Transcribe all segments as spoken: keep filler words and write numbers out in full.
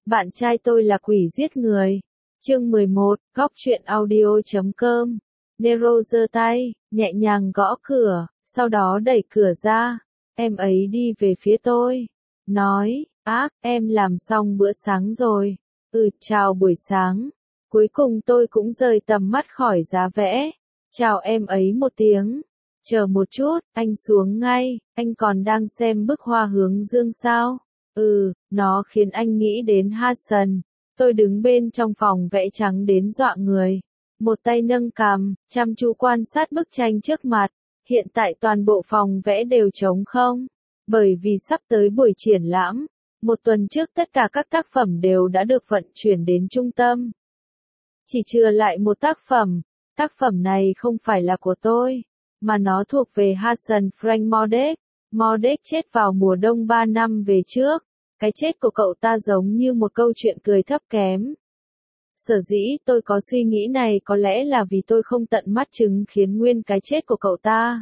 Bạn trai tôi là quỷ giết người. Chương mười một, góc truyện audio chấm com. Nero giơ tay, nhẹ nhàng gõ cửa, sau đó đẩy cửa ra. Em ấy đi về phía tôi. Nói, ác, em làm xong bữa sáng rồi. Ừ, chào buổi sáng. Cuối cùng tôi cũng rời tầm mắt khỏi giá vẽ. Chào em ấy một tiếng. Chờ một chút, anh xuống ngay, anh còn đang xem bức hoa hướng dương sao? Ừ, nó khiến anh nghĩ đến Hudson. Tôi đứng bên trong phòng vẽ trắng đến dọa người. Một tay nâng cằm, chăm chú quan sát bức tranh trước mặt. Hiện tại toàn bộ phòng vẽ đều trống không. Bởi vì sắp tới buổi triển lãm. Một tuần trước tất cả các tác phẩm đều đã được vận chuyển đến trung tâm. Chỉ chừa lại một tác phẩm. Tác phẩm này không phải là của tôi, mà nó thuộc về Hudson Frank Mordek. Mordek chết vào mùa đông ba năm về trước. Cái chết của cậu ta giống như một câu chuyện cười thấp kém. Sở dĩ tôi có suy nghĩ này có lẽ là vì tôi không tận mắt chứng kiến nguyên cái chết của cậu ta.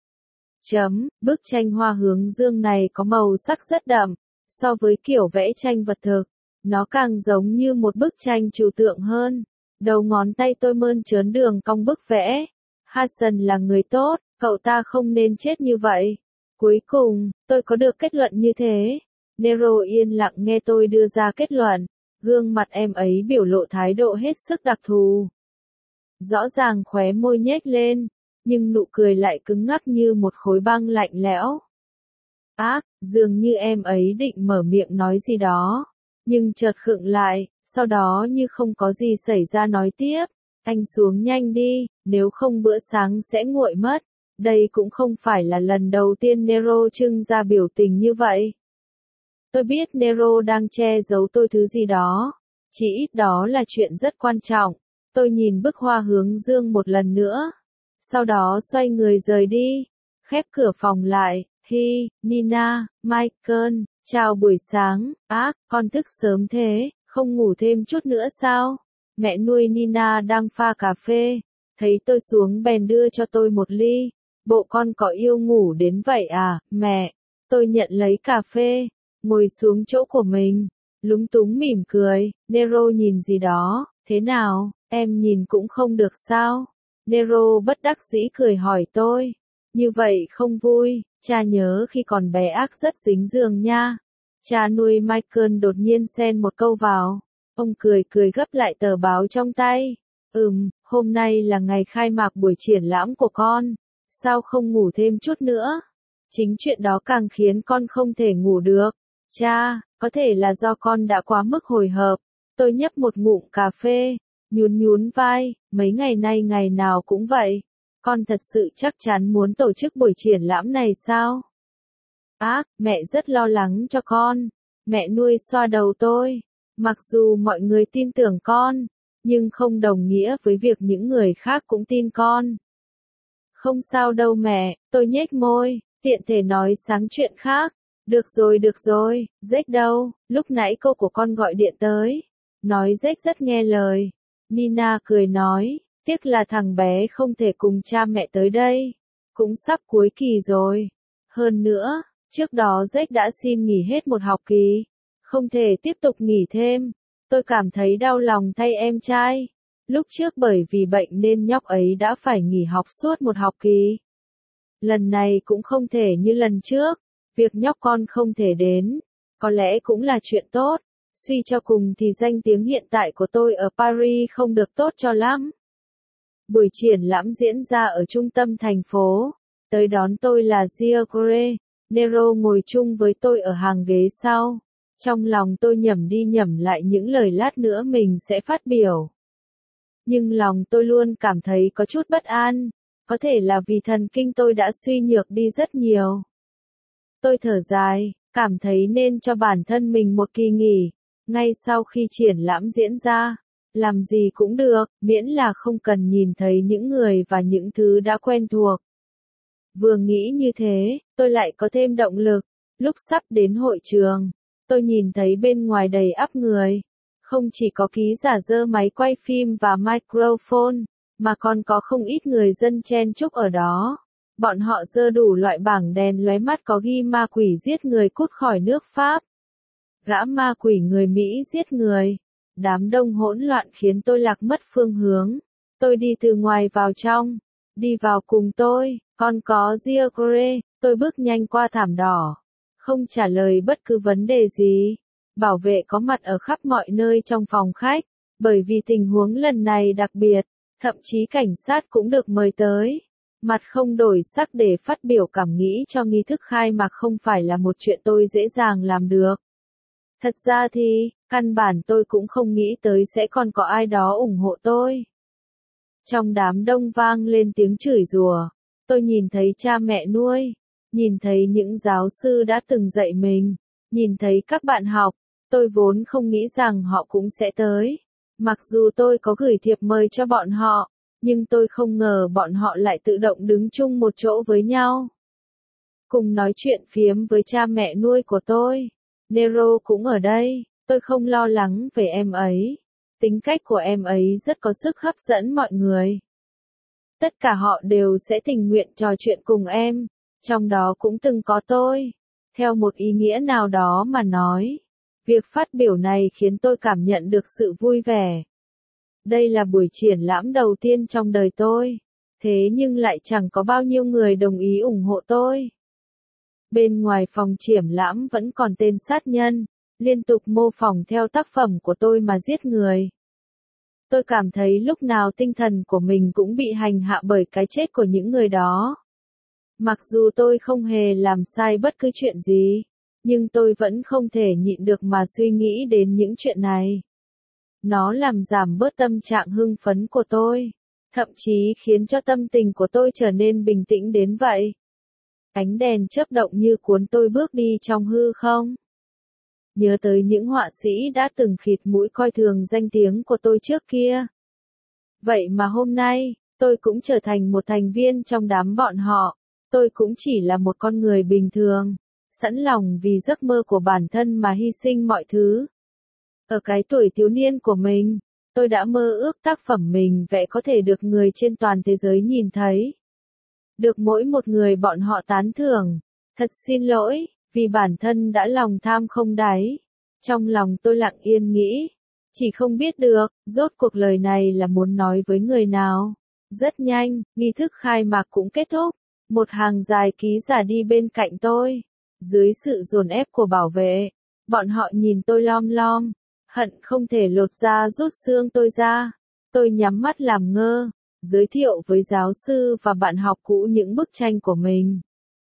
Chấm, bức tranh hoa hướng dương này có màu sắc rất đậm. So với kiểu vẽ tranh vật thực, nó càng giống như một bức tranh trừu tượng hơn. Đầu ngón tay tôi mơn trớn đường cong bức vẽ. Hudson là người tốt, cậu ta không nên chết như vậy. Cuối cùng, tôi có được kết luận như thế. Nero yên lặng nghe tôi đưa ra kết luận. Gương mặt em ấy biểu lộ thái độ hết sức đặc thù. Rõ ràng khóe môi nhếch lên, nhưng nụ cười lại cứng ngắc như một khối băng lạnh lẽo. Ác, dường như em ấy định mở miệng nói gì đó, nhưng chợt khựng lại, sau đó như không có gì xảy ra nói tiếp. Anh xuống nhanh đi, nếu không bữa sáng sẽ nguội mất. Đây cũng không phải là lần đầu tiên Nero trưng ra biểu tình như vậy. Tôi biết Nero đang che giấu tôi thứ gì đó. Chỉ ít đó là chuyện rất quan trọng. Tôi nhìn bức hoa hướng dương một lần nữa. Sau đó xoay người rời đi. Khép cửa phòng lại. Hi, Nina, Michael, chào buổi sáng. Ác, con thức sớm thế, không ngủ thêm chút nữa sao? Mẹ nuôi Nina đang pha cà phê. Thấy tôi xuống bèn đưa cho tôi một ly. Bộ con có yêu ngủ đến vậy à, mẹ? Tôi nhận lấy cà phê. Ngồi xuống chỗ của mình, lúng túng mỉm cười. Nero nhìn gì đó, thế nào, em nhìn cũng không được sao? Nero bất đắc dĩ cười hỏi tôi, như vậy không vui, cha nhớ khi còn bé ác rất dính giường nha. Cha nuôi Michael đột nhiên xen một câu vào, ông cười cười gấp lại tờ báo trong tay. Ừm, hôm nay là ngày khai mạc buổi triển lãm của con, sao không ngủ thêm chút nữa? Chính chuyện đó càng khiến con không thể ngủ được. Cha, có thể là do con đã quá mức hồi hộp. Tôi nhấp một ngụm cà phê, nhún nhún vai, mấy ngày nay ngày nào cũng vậy. Con thật sự chắc chắn muốn tổ chức buổi triển lãm này sao? Ác, mẹ rất lo lắng cho con. Mẹ nuôi xoa đầu tôi. Mặc dù mọi người tin tưởng con, nhưng không đồng nghĩa với việc những người khác cũng tin con. Không sao đâu mẹ, tôi nhếch môi, tiện thể nói sáng chuyện khác. Được rồi được rồi, Jack đâu, lúc nãy cô của con gọi điện tới. Nói Jack rất nghe lời. Nina cười nói, tiếc là thằng bé không thể cùng cha mẹ tới đây. Cũng sắp cuối kỳ rồi. Hơn nữa, trước đó Jack đã xin nghỉ hết một học kỳ. Không thể tiếp tục nghỉ thêm. Tôi cảm thấy đau lòng thay em trai. Lúc trước bởi vì bệnh nên nhóc ấy đã phải nghỉ học suốt một học kỳ. Lần này cũng không thể như lần trước. Việc nhóc con không thể đến, có lẽ cũng là chuyện tốt. Suy cho cùng thì danh tiếng hiện tại của tôi ở Paris không được tốt cho lắm. Buổi triển lãm diễn ra ở trung tâm thành phố. Tới đón tôi là Giorgio. Nero ngồi chung với tôi ở hàng ghế sau. Trong lòng tôi nhẩm đi nhẩm lại những lời lát nữa mình sẽ phát biểu. Nhưng lòng tôi luôn cảm thấy có chút bất an. Có thể là vì thần kinh tôi đã suy nhược đi rất nhiều. Tôi thở dài, cảm thấy nên cho bản thân mình một kỳ nghỉ. Ngay sau khi triển lãm diễn ra, làm gì cũng được, miễn là không cần nhìn thấy những người và những thứ đã quen thuộc. Vừa nghĩ như thế, tôi lại có thêm động lực. Lúc sắp đến hội trường, tôi nhìn thấy bên ngoài đầy ắp người. Không chỉ có ký giả giơ máy quay phim và microphone, mà còn có không ít người dân chen chúc ở đó. Bọn họ giơ đủ loại bảng đèn lóe mắt có ghi ma quỷ giết người cút khỏi nước Pháp. Gã ma quỷ người Mỹ giết người. Đám đông hỗn loạn khiến tôi lạc mất phương hướng. Tôi đi từ ngoài vào trong. Đi vào cùng tôi, còn có Giacomo. Tôi bước nhanh qua thảm đỏ. Không trả lời bất cứ vấn đề gì. Bảo vệ có mặt ở khắp mọi nơi trong phòng khách. Bởi vì tình huống lần này đặc biệt, thậm chí cảnh sát cũng được mời tới. Mặt không đổi sắc để phát biểu cảm nghĩ cho nghi thức khai mạc không phải là một chuyện tôi dễ dàng làm được. Thật ra thì, căn bản tôi cũng không nghĩ tới sẽ còn có ai đó ủng hộ tôi. Trong đám đông vang lên tiếng chửi rủa. Tôi nhìn thấy cha mẹ nuôi, nhìn thấy những giáo sư đã từng dạy mình, nhìn thấy các bạn học. Tôi vốn không nghĩ rằng họ cũng sẽ tới. Mặc dù tôi có gửi thiệp mời cho bọn họ, nhưng tôi không ngờ bọn họ lại tự động đứng chung một chỗ với nhau. Cùng nói chuyện phiếm với cha mẹ nuôi của tôi. Nero cũng ở đây, tôi không lo lắng về em ấy. Tính cách của em ấy rất có sức hấp dẫn mọi người. Tất cả họ đều sẽ tình nguyện trò chuyện cùng em, trong đó cũng từng có tôi. Theo một ý nghĩa nào đó mà nói, việc phát biểu này khiến tôi cảm nhận được sự vui vẻ. Đây là buổi triển lãm đầu tiên trong đời tôi, thế nhưng lại chẳng có bao nhiêu người đồng ý ủng hộ tôi. Bên ngoài phòng triển lãm vẫn còn tên sát nhân, liên tục mô phỏng theo tác phẩm của tôi mà giết người. Tôi cảm thấy lúc nào tinh thần của mình cũng bị hành hạ bởi cái chết của những người đó. Mặc dù tôi không hề làm sai bất cứ chuyện gì, nhưng tôi vẫn không thể nhịn được mà suy nghĩ đến những chuyện này. Nó làm giảm bớt tâm trạng hưng phấn của tôi, thậm chí khiến cho tâm tình của tôi trở nên bình tĩnh đến vậy. Ánh đèn chớp động như cuốn tôi bước đi trong hư không. Nhớ tới những họa sĩ đã từng khịt mũi coi thường danh tiếng của tôi trước kia. Vậy mà hôm nay, tôi cũng trở thành một thành viên trong đám bọn họ. Tôi cũng chỉ là một con người bình thường, sẵn lòng vì giấc mơ của bản thân mà hy sinh mọi thứ. Ở cái tuổi thiếu niên của mình, tôi đã mơ ước tác phẩm mình vẽ có thể được người trên toàn thế giới nhìn thấy. Được mỗi một người bọn họ tán thưởng. Thật xin lỗi, vì bản thân đã lòng tham không đáy. Trong lòng tôi lặng yên nghĩ, chỉ không biết được, rốt cuộc lời này là muốn nói với người nào. Rất nhanh, nghi thức khai mạc cũng kết thúc. Một hàng dài ký giả đi bên cạnh tôi. Dưới sự dồn ép của bảo vệ, bọn họ nhìn tôi lom lom, hận không thể lột da rút xương tôi ra. Tôi nhắm mắt làm ngơ, giới thiệu với giáo sư và bạn học cũ những bức tranh của mình.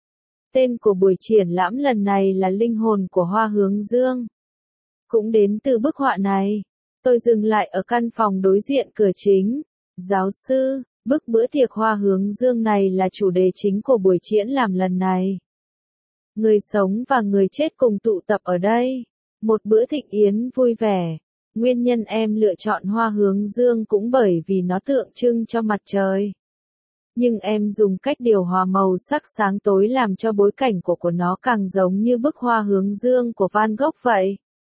Tên của buổi triển lãm lần này là Linh hồn của Hoa Hướng Dương. Cũng đến từ bức họa này, tôi dừng lại ở căn phòng đối diện cửa chính. Giáo sư, bức bữa tiệc Hoa Hướng Dương này là chủ đề chính của buổi triển lãm lần này. Người sống và người chết cùng tụ tập ở đây. Một bữa thịnh yến vui vẻ. Nguyên nhân em lựa chọn Hoa Hướng Dương cũng bởi vì nó tượng trưng cho mặt trời. Nhưng em dùng cách điều hòa màu sắc sáng tối làm cho bối cảnh của của nó càng giống như bức Hoa Hướng Dương của Van Gogh vậy.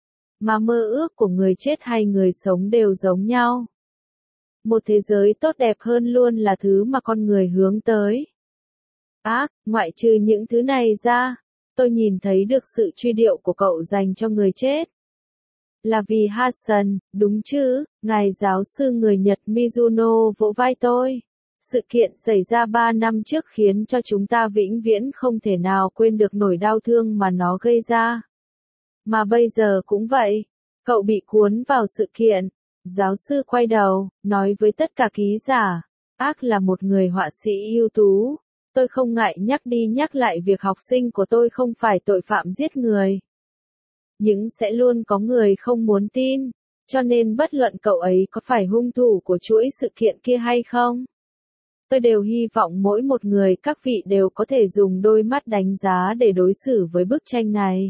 Mà mơ ước của người chết hay người sống đều giống nhau. Một thế giới tốt đẹp hơn luôn là thứ mà con người hướng tới. Ác, ngoại trừ những thứ này ra, tôi nhìn thấy được sự truy điệu của cậu dành cho người chết. Là vì Hudson, đúng chứ, ngài giáo sư người Nhật Mizuno vỗ vai tôi. Sự kiện xảy ra ba năm trước khiến cho chúng ta vĩnh viễn không thể nào quên được nỗi đau thương mà nó gây ra. Mà bây giờ cũng vậy, cậu bị cuốn vào sự kiện. Giáo sư quay đầu, nói với tất cả ký giả, Ác là một người họa sĩ ưu tú. Tôi không ngại nhắc đi nhắc lại việc học sinh của tôi không phải tội phạm giết người. Nhưng sẽ luôn có người không muốn tin, cho nên bất luận cậu ấy có phải hung thủ của chuỗi sự kiện kia hay không. Tôi đều hy vọng mỗi một người các vị đều có thể dùng đôi mắt đánh giá để đối xử với bức tranh này.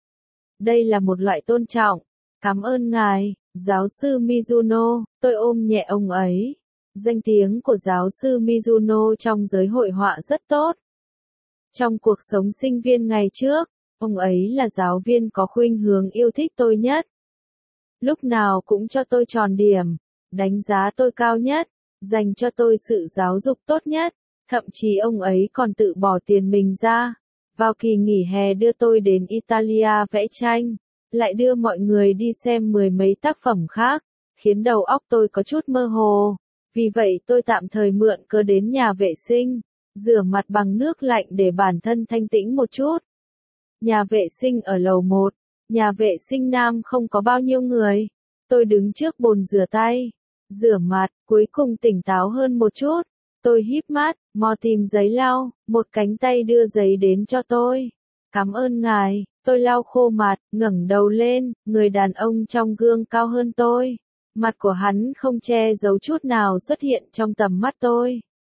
Đây là một loại tôn trọng. Cảm ơn ngài, giáo sư Mizuno, tôi ôm nhẹ ông ấy. Danh tiếng của giáo sư Mizuno trong giới hội họa rất tốt. Trong cuộc sống sinh viên ngày trước, ông ấy là giáo viên có khuynh hướng yêu thích tôi nhất. Lúc nào cũng cho tôi tròn điểm, đánh giá tôi cao nhất, dành cho tôi sự giáo dục tốt nhất. Thậm chí ông ấy còn tự bỏ tiền mình ra, vào kỳ nghỉ hè đưa tôi đến Italia vẽ tranh. lại đưa mọi người đi xem mười mấy tác phẩm khác, khiến đầu óc tôi có chút mơ hồ. Vì vậy tôi tạm thời mượn cớ đến nhà vệ sinh, rửa mặt bằng nước lạnh để bản thân thanh tĩnh một chút. Nhà vệ sinh ở lầu một, nhà vệ sinh nam không có bao nhiêu người. Tôi đứng trước bồn rửa tay, rửa mặt, cuối cùng tỉnh táo hơn một chút. Tôi híp mắt, mò tìm giấy lau, một cánh tay đưa giấy đến cho tôi. Cảm ơn ngài, tôi lau khô mặt, ngẩng đầu lên, người đàn ông trong gương cao hơn tôi. Mặt của hắn không che giấu chút nào xuất hiện trong tầm mắt tôi.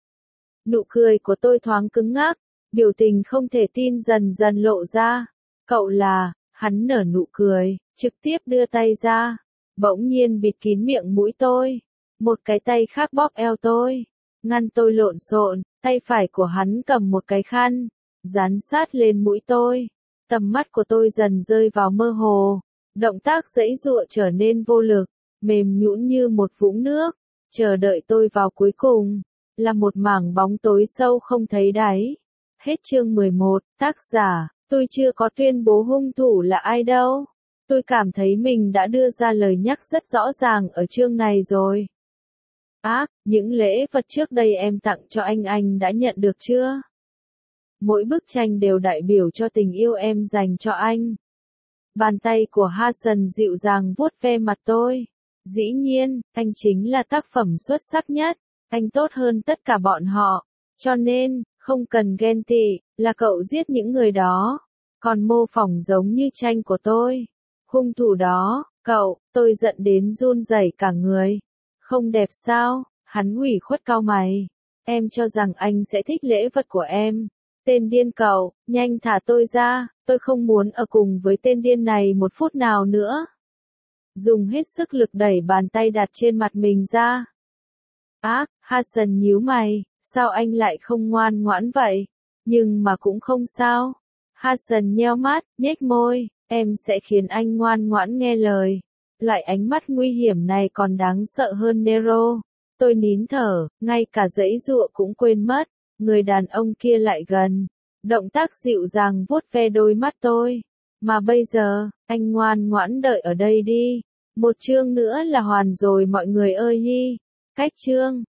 Nụ cười của tôi thoáng cứng ngắc, biểu tình không thể tin dần dần lộ ra. Cậu là, hắn nở nụ cười, trực tiếp đưa tay ra, bỗng nhiên bịt kín miệng mũi tôi. Một cái tay khác bóp eo tôi, ngăn tôi lộn xộn, tay phải của hắn cầm một cái khăn, dán sát lên mũi tôi. Tầm mắt của tôi dần rơi vào mơ hồ, động tác giãy giụa trở nên vô lực, mềm nhũn như một vũng nước. Chờ đợi tôi vào cuối cùng, là một mảng bóng tối sâu không thấy đáy. Hết chương mười một, tác giả, tôi chưa có tuyên bố hung thủ là ai đâu. Tôi cảm thấy mình đã đưa ra lời nhắc rất rõ ràng ở chương này rồi. Ác, những lễ vật trước đây em tặng cho anh anh đã nhận được chưa? Mỗi bức tranh đều đại biểu cho tình yêu em dành cho anh. Bàn tay của Hassan dịu dàng vuốt ve mặt tôi. Dĩ nhiên, anh chính là tác phẩm xuất sắc nhất. Anh tốt hơn tất cả bọn họ. Cho nên, không cần ghen tị, là cậu giết những người đó. Còn mô phỏng giống như tranh của tôi. Hung thủ đó, cậu, tôi giận đến run rẩy cả người. Không đẹp sao? Hắn ủy khuất cau mày. Em cho rằng anh sẽ thích lễ vật của em. Tên điên cậu, nhanh thả tôi ra, tôi không muốn ở cùng với tên điên này một phút nào nữa. Dùng hết sức lực đẩy bàn tay đặt trên mặt mình ra. Ác, Hassan nhíu mày, sao anh lại không ngoan ngoãn vậy? Nhưng mà cũng không sao. Hassan nheo mắt, nhếch môi, em sẽ khiến anh ngoan ngoãn nghe lời. Loại ánh mắt nguy hiểm này còn đáng sợ hơn Nero. Tôi nín thở, ngay cả giãy giụa cũng quên mất. Người đàn ông kia lại gần. Động tác dịu dàng vuốt ve đôi mắt tôi. Mà bây giờ, anh ngoan ngoãn đợi ở đây đi. Một chương nữa là hoàn rồi mọi người ơi hi. Cách chương.